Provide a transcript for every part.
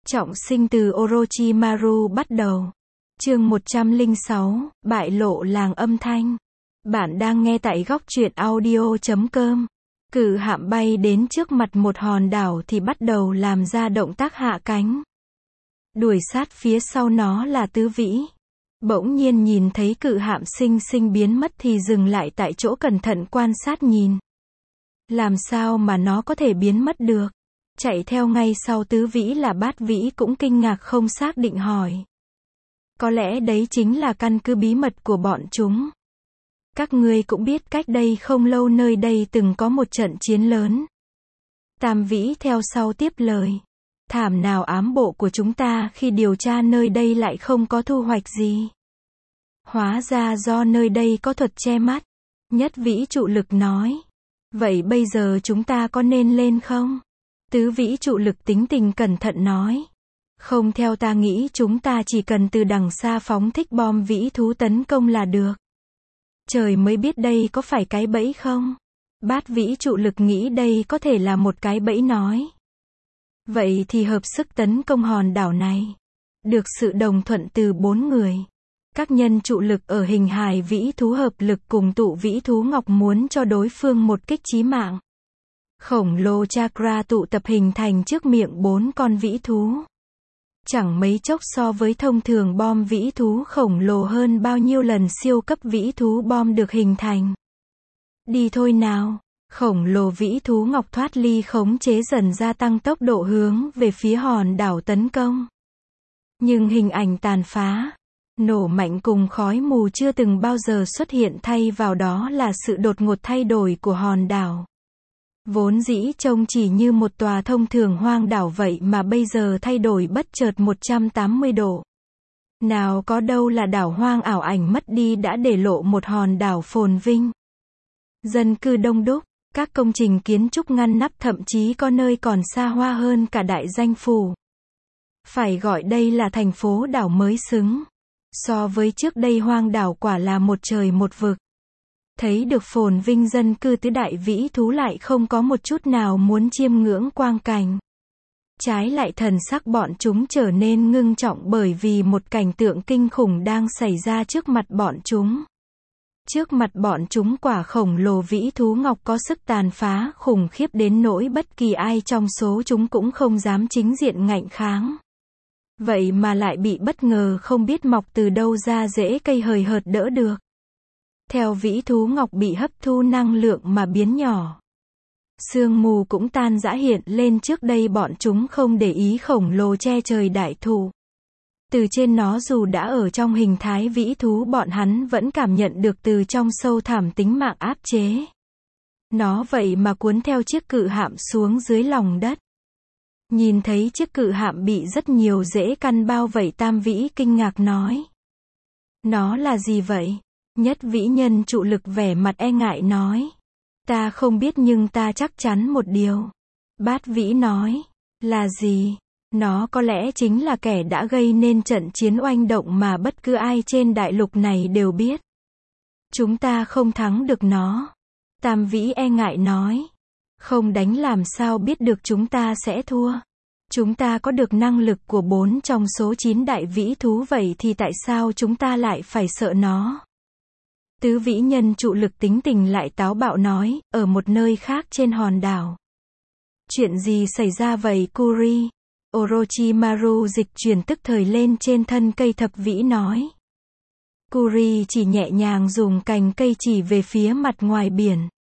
Trọng sinh từ Orochimaru bắt đầu. Chương 106, bại lộ làng âm thanh. Bạn đang nghe tại góc truyện audio.com. Cự hạm bay đến trước mặt một hòn đảo thì bắt đầu làm ra động tác hạ cánh. Đuổi sát phía sau nó là Tứ Vĩ. Bỗng nhiên nhìn thấy cự hạm xinh xinh biến mất thì dừng lại tại chỗ cẩn thận quan sát nhìn. Làm sao mà nó có thể biến mất được? Chạy theo ngay sau Tứ Vĩ là Bát Vĩ cũng kinh ngạc không xác định hỏi. Có lẽ đấy chính là căn cứ bí mật của bọn chúng. Các ngươi cũng biết cách đây không lâu nơi đây từng có một trận chiến lớn. Tam Vĩ theo sau tiếp lời. Thảm nào ám bộ của chúng ta khi điều tra nơi đây lại không có thu hoạch gì. Hóa ra do nơi đây có thuật che mắt. Nhất Vĩ trụ lực nói. Vậy bây giờ chúng ta có nên lên không? Tứ Vĩ trụ lực tính tình cẩn thận nói. Không, theo ta nghĩ chúng ta chỉ cần từ đằng xa phóng thích bom vĩ thú tấn công là được. Trời mới biết đây có phải cái bẫy không? Bát Vĩ trụ lực nghĩ đây có thể là một cái bẫy nói. Vậy thì hợp sức tấn công hòn đảo này. Được sự đồng thuận từ 4 người. Các nhân trụ lực ở hình hài vĩ thú hợp lực cùng tụ vĩ thú ngọc muốn cho đối phương một kích chí mạng. Khổng lồ chakra tụ tập hình thành trước miệng 4 con vĩ thú. Chẳng mấy chốc so với thông thường bom vĩ thú khổng lồ hơn bao nhiêu lần siêu cấp vĩ thú bom được hình thành. Đi thôi nào. Khổng lồ vĩ thú ngọc thoát ly khống chế dần gia tăng tốc độ hướng về phía hòn đảo tấn công. Nhưng hình ảnh tàn phá, nổ mạnh cùng khói mù chưa từng bao giờ xuất hiện, thay vào đó là sự đột ngột thay đổi của hòn đảo. Vốn dĩ trông chỉ như một tòa thông thường hoang đảo vậy mà bây giờ thay đổi bất chợt 180 độ. Nào có đâu là đảo hoang ảo ảnh mất đi đã để lộ một hòn đảo phồn vinh. Dân cư đông đúc, các công trình kiến trúc ngăn nắp, thậm chí có nơi còn xa hoa hơn cả đại danh phủ. Phải gọi đây là thành phố đảo mới xứng. So với trước đây hoang đảo quả là một trời một vực. Thấy được phồn vinh dân cư, tứ đại vĩ thú lại không có một chút nào muốn chiêm ngưỡng quang cảnh. Trái lại thần sắc bọn chúng trở nên ngưng trọng bởi vì một cảnh tượng kinh khủng đang xảy ra trước mặt bọn chúng. Trước mặt bọn chúng quả khổng lồ vĩ thú ngọc có sức tàn phá khủng khiếp đến nỗi bất kỳ ai trong số chúng cũng không dám chính diện ngạnh kháng. Vậy mà lại bị bất ngờ không biết mọc từ đâu ra rễ cây hời hợt đỡ được. Theo vĩ thú ngọc bị hấp thu năng lượng mà biến nhỏ. Sương mù cũng tan rã hiện lên, trước đây bọn chúng không để ý khổng lồ che trời đại thụ. Từ trên nó dù đã ở trong hình thái vĩ thú, bọn hắn vẫn cảm nhận được từ trong sâu thẳm tính mạng áp chế. Nó vậy mà cuốn theo chiếc cự hạm xuống dưới lòng đất. Nhìn thấy chiếc cự hạm bị rất nhiều rễ căn bao vây, Tam Vĩ kinh ngạc nói. Nó là gì vậy? Nhất Vĩ nhân trụ lực vẻ mặt e ngại nói. Ta không biết nhưng ta chắc chắn một điều. Bát Vĩ nói. Là gì? Nó có lẽ chính là kẻ đã gây nên trận chiến oanh động mà bất cứ ai trên đại lục này đều biết. Chúng ta không thắng được nó. Tam Vĩ e ngại nói. Không đánh làm sao biết được chúng ta sẽ thua. Chúng ta có được năng lực của 4 trong số 9 đại vĩ thú, vậy thì tại sao chúng ta lại phải sợ nó? Tứ Vĩ nhân trụ lực tính tình lại táo bạo nói, ở một nơi khác trên hòn đảo. Chuyện gì xảy ra vậy Kuri? Orochimaru dịch chuyển tức thời lên trên thân cây thập vĩ nói. Kuri chỉ nhẹ nhàng dùng cành cây chỉ về phía mặt ngoài biển.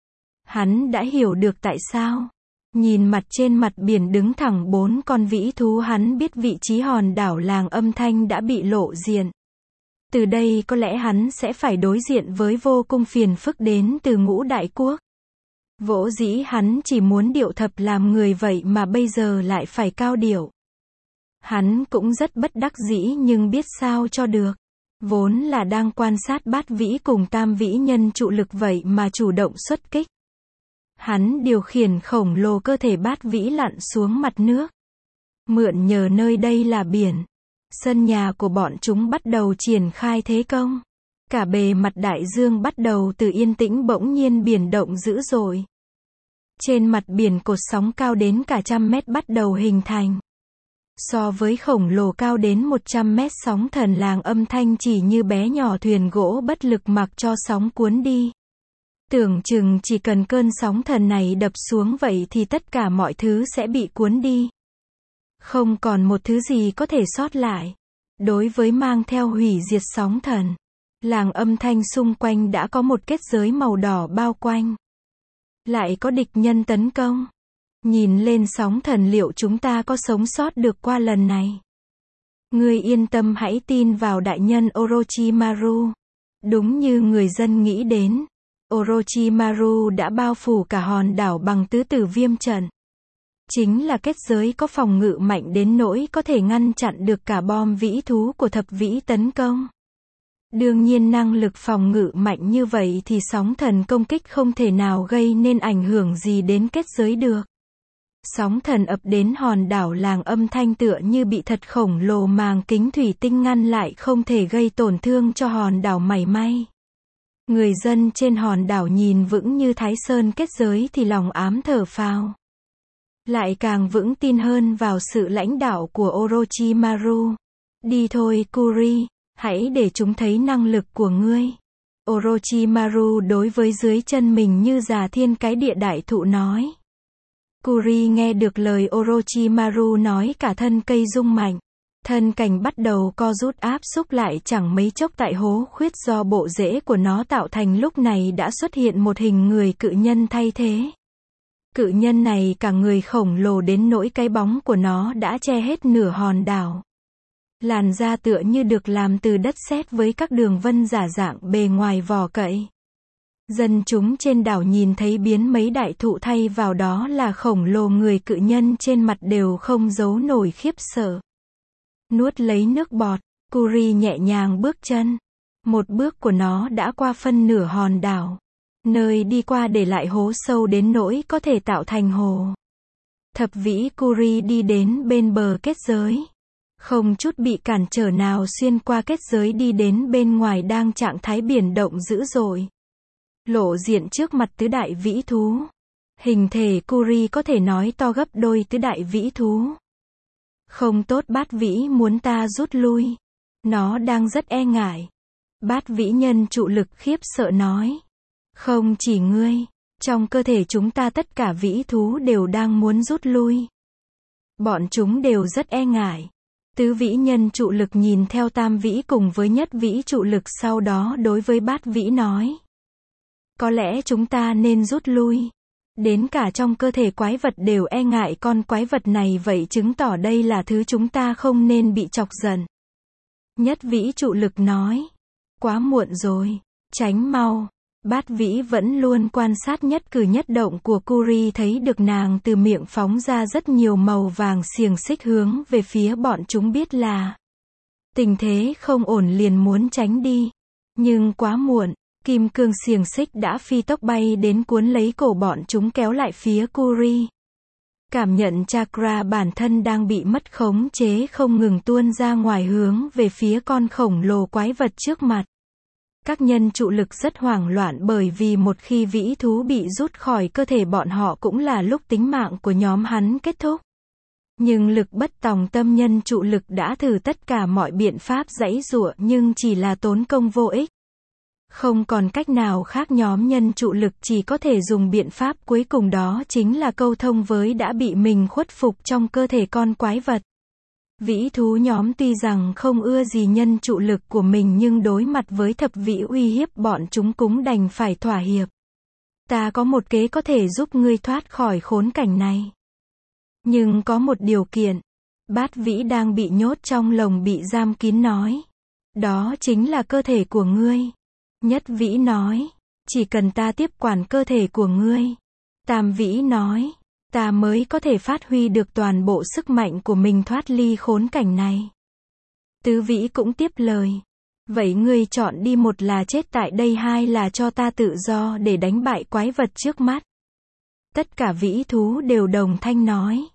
Hắn đã hiểu được tại sao. Nhìn mặt trên mặt biển đứng thẳng 4 con vĩ thú, hắn biết vị trí hòn đảo làng âm thanh đã bị lộ diện. Từ đây có lẽ hắn sẽ phải đối diện với vô cùng phiền phức đến từ Ngũ Đại Quốc. Vỗ dĩ hắn chỉ muốn điệu thập làm người, vậy mà bây giờ lại phải cao điệu. Hắn cũng rất bất đắc dĩ nhưng biết sao cho được. Vốn là đang quan sát Bát Vĩ cùng Tam Vĩ nhân trụ lực, vậy mà chủ động xuất kích. Hắn điều khiển khổng lồ cơ thể Bát Vĩ lặn xuống mặt nước. Mượn nhờ nơi đây là biển. Sân nhà của bọn chúng bắt đầu triển khai thế công. Cả bề mặt đại dương bắt đầu từ yên tĩnh bỗng nhiên biển động dữ dội. Trên mặt biển cột sóng cao đến cả 100 mét bắt đầu hình thành. So với khổng lồ cao đến 100 mét sóng thần làng âm thanh chỉ như bé nhỏ thuyền gỗ bất lực mặc cho sóng cuốn đi. Tưởng chừng chỉ cần cơn sóng thần này đập xuống vậy thì tất cả mọi thứ sẽ bị cuốn đi. Không còn một thứ gì có thể sót lại. Đối với mang theo hủy diệt sóng thần, làng âm thanh xung quanh đã có một kết giới màu đỏ bao quanh. Lại có địch nhân tấn công. Nhìn lên sóng thần liệu chúng ta có sống sót được qua lần này. Ngươi yên tâm hãy tin vào đại nhân Orochimaru. Đúng như người dân nghĩ đến. Orochimaru đã bao phủ cả hòn đảo bằng tứ tử viêm trận. Chính là kết giới có phòng ngự mạnh đến nỗi có thể ngăn chặn được cả bom vĩ thú của thập vĩ tấn công. Đương nhiên năng lực phòng ngự mạnh như vậy thì sóng thần công kích không thể nào gây nên ảnh hưởng gì đến kết giới được. Sóng thần ập đến hòn đảo làng âm thanh tựa như bị thật khổng lồ màng kính thủy tinh ngăn lại không thể gây tổn thương cho hòn đảo mảy may. Người dân trên hòn đảo nhìn vững như Thái Sơn kết giới thì lòng ám thở phào. Lại càng vững tin hơn vào sự lãnh đạo của Orochimaru. Đi thôi Kuri, hãy để chúng thấy năng lực của ngươi. Orochimaru đối với dưới chân mình như già thiên cái địa đại thụ nói. Kuri nghe được lời Orochimaru nói cả thân cây rung mạnh. Thân cành bắt đầu co rút áp xúc lại chẳng mấy chốc tại hố khuyết do bộ rễ của nó tạo thành lúc này đã xuất hiện một hình người cự nhân thay thế. Cự nhân này cả người khổng lồ đến nỗi cái bóng của nó đã che hết nửa hòn đảo. Làn da tựa như được làm từ đất sét với các đường vân giả dạng bề ngoài vỏ cậy. Dân chúng trên đảo nhìn thấy biến mấy đại thụ thay vào đó là khổng lồ người cự nhân trên mặt đều không giấu nổi khiếp sợ. Nuốt lấy nước bọt, Kuri nhẹ nhàng bước chân. Một bước của nó đã qua phân nửa hòn đảo. Nơi đi qua để lại hố sâu đến nỗi có thể tạo thành hồ. Thập vĩ Kuri đi đến bên bờ kết giới. Không chút bị cản trở nào xuyên qua kết giới đi đến bên ngoài đang trạng thái biển động dữ dội. Lộ diện trước mặt tứ đại vĩ thú. Hình thể Kuri có thể nói to gấp đôi tứ đại vĩ thú. Không tốt Bát vĩ muốn ta rút lui. Nó đang rất e ngại. Bát vĩ nhân trụ lực khiếp sợ nói. Không chỉ ngươi, trong cơ thể chúng ta tất cả vĩ thú đều đang muốn rút lui. Bọn chúng đều rất e ngại. Tứ vĩ nhân trụ lực nhìn theo tam vĩ cùng với nhất vĩ trụ lực sau đó đối với bát vĩ nói. Có lẽ chúng ta nên rút lui. Đến cả trong cơ thể quái vật đều e ngại con quái vật này vậy chứng tỏ đây là thứ chúng ta không nên bị chọc giận. Nhất vĩ trụ lực nói. Quá muộn rồi, tránh mau. Bát vĩ vẫn luôn quan sát nhất cử nhất động của Kuri thấy được nàng từ miệng phóng ra rất nhiều màu vàng xiềng xích hướng về phía bọn chúng biết là tình thế không ổn liền muốn tránh đi. Nhưng quá muộn, kim cương xiềng xích đã phi tốc bay đến cuốn lấy cổ bọn chúng kéo lại phía Kuri. Cảm nhận chakra bản thân đang bị mất khống chế không ngừng tuôn ra ngoài hướng về phía con khổng lồ quái vật trước mặt. Các nhân trụ lực rất hoảng loạn bởi vì một khi vĩ thú bị rút khỏi cơ thể bọn họ cũng là lúc tính mạng của nhóm hắn kết thúc. Nhưng lực bất tòng tâm nhân trụ lực đã thử tất cả mọi biện pháp giãy giụa nhưng chỉ là tốn công vô ích. Không còn cách nào khác nhóm nhân trụ lực chỉ có thể dùng biện pháp cuối cùng đó chính là câu thông với đã bị mình khuất phục trong cơ thể con quái vật. Vĩ thú nhóm tuy rằng không ưa gì nhân trụ lực của mình nhưng đối mặt với thập vĩ uy hiếp bọn chúng cũng đành phải thỏa hiệp. Ta có một kế có thể giúp ngươi thoát khỏi khốn cảnh này. Nhưng có một điều kiện. Bát vĩ đang bị nhốt trong lồng bị giam kín nói. Đó chính là cơ thể của ngươi. Nhất vĩ nói. Chỉ cần ta tiếp quản cơ thể của ngươi. Tam vĩ nói. Ta mới có thể phát huy được toàn bộ sức mạnh của mình thoát ly khốn cảnh này. Tứ vĩ cũng tiếp lời. Vậy ngươi chọn đi, một là chết tại đây, hai là cho ta tự do để đánh bại quái vật trước mắt. Tất cả vĩ thú đều đồng thanh nói.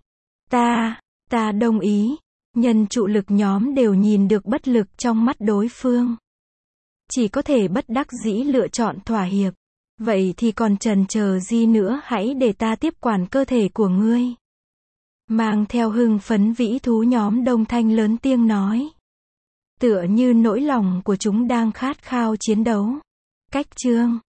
Ta đồng ý. Nhân trụ lực nhóm đều nhìn được bất lực trong mắt đối phương. Chỉ có thể bất đắc dĩ lựa chọn thỏa hiệp. Vậy thì còn chần chờ gì nữa, hãy để ta tiếp quản cơ thể của ngươi. Mang theo hưng phấn vĩ thú nhóm đồng thanh lớn tiếng nói. Tựa như nỗi lòng của chúng đang khát khao chiến đấu. Cách chương